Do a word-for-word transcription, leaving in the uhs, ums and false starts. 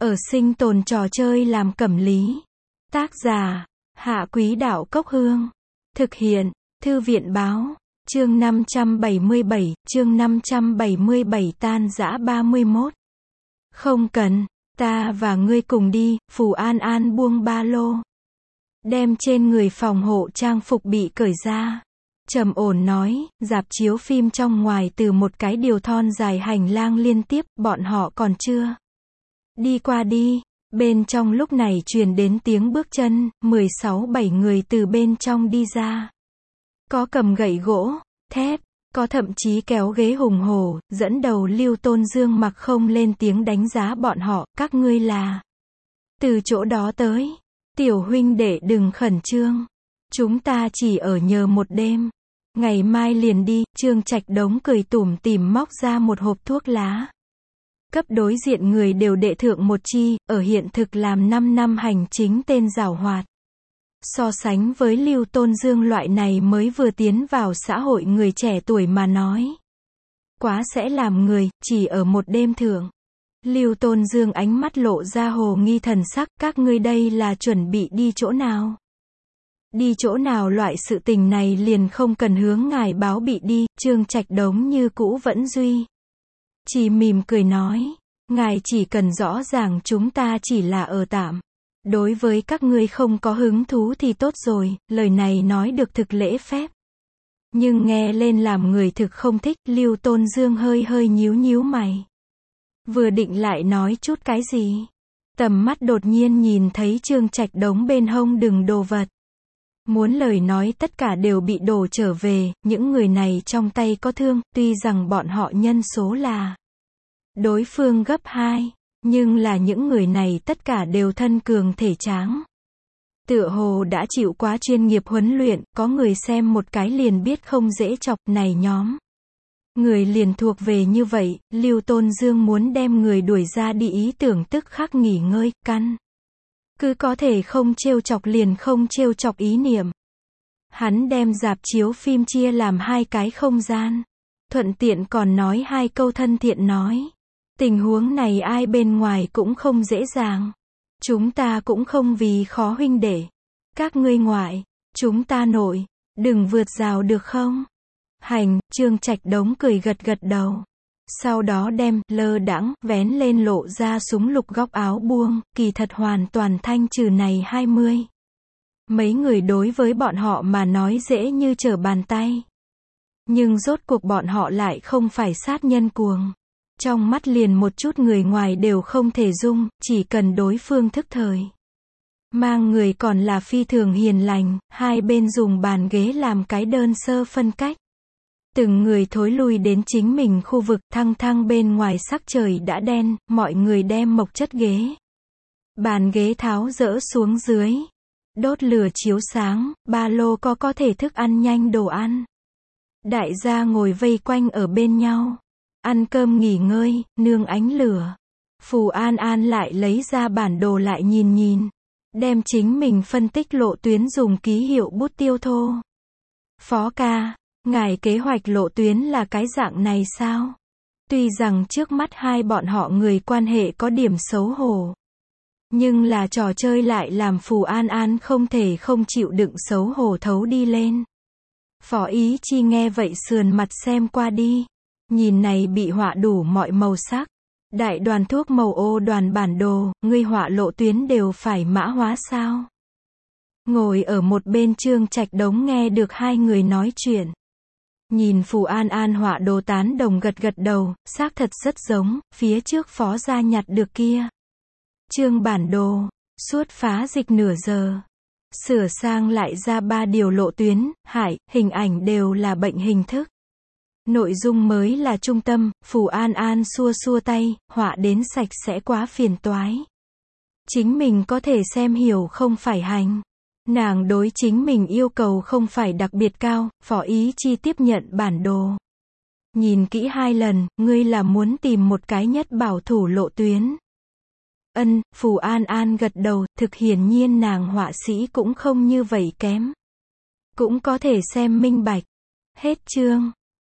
Ở sinh tồn trò chơi làm cẩm lý. Tác giả, Hạ Quý Đạo Cốc Hương. Thực hiện, Thư viện Báo. Chương năm trăm bảy mươi bảy, chương năm trăm bảy mươi bảy tan rã ba mươi mốt. Không cần, ta và ngươi cùng đi, Phù An An buông ba lô. Đem trên người phòng hộ trang phục bị cởi ra. Trầm ổn nói, rạp chiếu phim trong ngoài từ một cái điều thon dài hành lang liên tiếp, bọn họ còn chưa đi qua đi. Bên trong lúc này truyền đến tiếng bước chân, mười sáu bảy người từ bên trong đi ra. Có cầm gậy gỗ, thép, có thậm chí kéo ghế hùng hổ, dẫn đầu Lưu Tôn Dương mặc không lên tiếng đánh giá bọn họ, các ngươi là từ chỗ đó tới. Tiểu huynh đệ đừng khẩn trương. Chúng ta chỉ ở nhờ một đêm. Ngày mai liền đi. Trương Trạch Đống cười tủm tỉm móc ra một hộp thuốc lá. Cấp đối diện người đều đệ thượng một chi, ở hiện thực làm năm năm hành chính tên giảo hoạt. So sánh với Lưu Tôn Dương loại này mới vừa tiến vào xã hội người trẻ tuổi mà nói. Quá sẽ làm người, chỉ ở một đêm thượng. Lưu Tôn Dương ánh mắt lộ ra hồ nghi thần sắc, các ngươi đây là chuẩn bị đi chỗ nào? Đi chỗ nào loại sự tình này liền không cần hướng ngài báo bị đi. Trương Trạch Đống như cũ vẫn duy. Chỉ mỉm cười nói, ngài chỉ cần rõ ràng chúng ta chỉ là ở tạm. Đối với các ngươi không có hứng thú thì tốt rồi, lời này nói được thực lễ phép. Nhưng nghe lên làm người thực không thích, Lưu Tôn Dương hơi hơi nhíu nhíu mày. Vừa định lại nói chút cái gì. Tầm mắt đột nhiên nhìn thấy Trương Trạch Đống bên hông đừng đồ vật. Muốn lời nói tất cả đều bị đổ trở về, những người này trong tay có thương, tuy rằng bọn họ nhân số là đối phương gấp hai, nhưng là những người này tất cả đều thân cường thể tráng. Tựa hồ đã chịu quá chuyên nghiệp huấn luyện, có người xem một cái liền biết không dễ chọc, này nhóm. Người liền thuộc về như vậy, Lưu Tôn Dương muốn đem người đuổi ra đi ý tưởng tức khắc nghỉ ngơi, căn. Cứ có thể không trêu chọc liền không trêu chọc ý niệm. Hắn đem rạp chiếu phim chia làm hai cái không gian. Thuận tiện còn nói hai câu thân thiện nói. Tình huống này ai bên ngoài cũng không dễ dàng. Chúng ta cũng không vì khó huynh đệ. Các ngươi ngoại, chúng ta nội, đừng vượt rào được không? Hành, Trương Trạch Đống cười gật gật đầu. Sau đó đem, lơ đãng, vén lên lộ ra súng lục góc áo buông, kỳ thật hoàn toàn thanh trừ này hai mươi. Mấy người đối với bọn họ mà nói dễ như trở bàn tay. Nhưng rốt cuộc bọn họ lại không phải sát nhân cuồng. Trong mắt liền một chút người ngoài đều không thể dung, chỉ cần đối phương thức thời. Mang người còn là phi thường hiền lành, hai bên dùng bàn ghế làm cái đơn sơ phân cách. Từng người thối lui đến chính mình khu vực, thăng thăng bên ngoài sắc trời đã đen, mọi người đem mộc chất ghế. Bàn ghế tháo dỡ xuống dưới. Đốt lửa chiếu sáng, ba lô có có thể thức ăn nhanh đồ ăn. Đại gia ngồi vây quanh ở bên nhau. Ăn cơm nghỉ ngơi, nương ánh lửa. Phù An An lại lấy ra bản đồ lại nhìn nhìn. Đem chính mình phân tích lộ tuyến dùng ký hiệu bút tiêu thô. Phó ca, ngài kế hoạch lộ tuyến là cái dạng này sao? Tuy rằng trước mắt hai bọn họ người quan hệ có điểm xấu hổ. Nhưng là trò chơi lại làm Phù An An không thể không chịu đựng xấu hổ thấu đi lên. Phó Ý Chi nghe vậy sườn mặt xem qua đi. Nhìn này bị họa đủ mọi màu sắc. Đại đoàn thuốc màu ô đoàn bản đồ, ngươi họa lộ tuyến đều phải mã hóa sao? Ngồi ở một bên Trương Trạch Đống nghe được hai người nói chuyện. Nhìn Phù An An họa đồ tán đồng gật gật đầu, xác thật rất giống, phía trước phó gia nhặt được kia. Trương bản đồ, suốt phá dịch nửa giờ. Sửa sang lại ra ba điều lộ tuyến, hải, hình ảnh đều là bệnh hình thức. Nội dung mới là trung tâm, Phù An An xua xua tay, họa đến sạch sẽ quá phiền toái. Chính mình có thể xem hiểu không phải hành. Nàng đối chính mình yêu cầu không phải đặc biệt cao, Phó Ý Chi tiếp nhận bản đồ. Nhìn kỹ hai lần, ngươi là muốn tìm một cái nhất bảo thủ lộ tuyến. Ân, Phù An An gật đầu, thực hiển nhiên nàng họa sĩ cũng không như vậy kém. Cũng có thể xem minh bạch. Hết chương.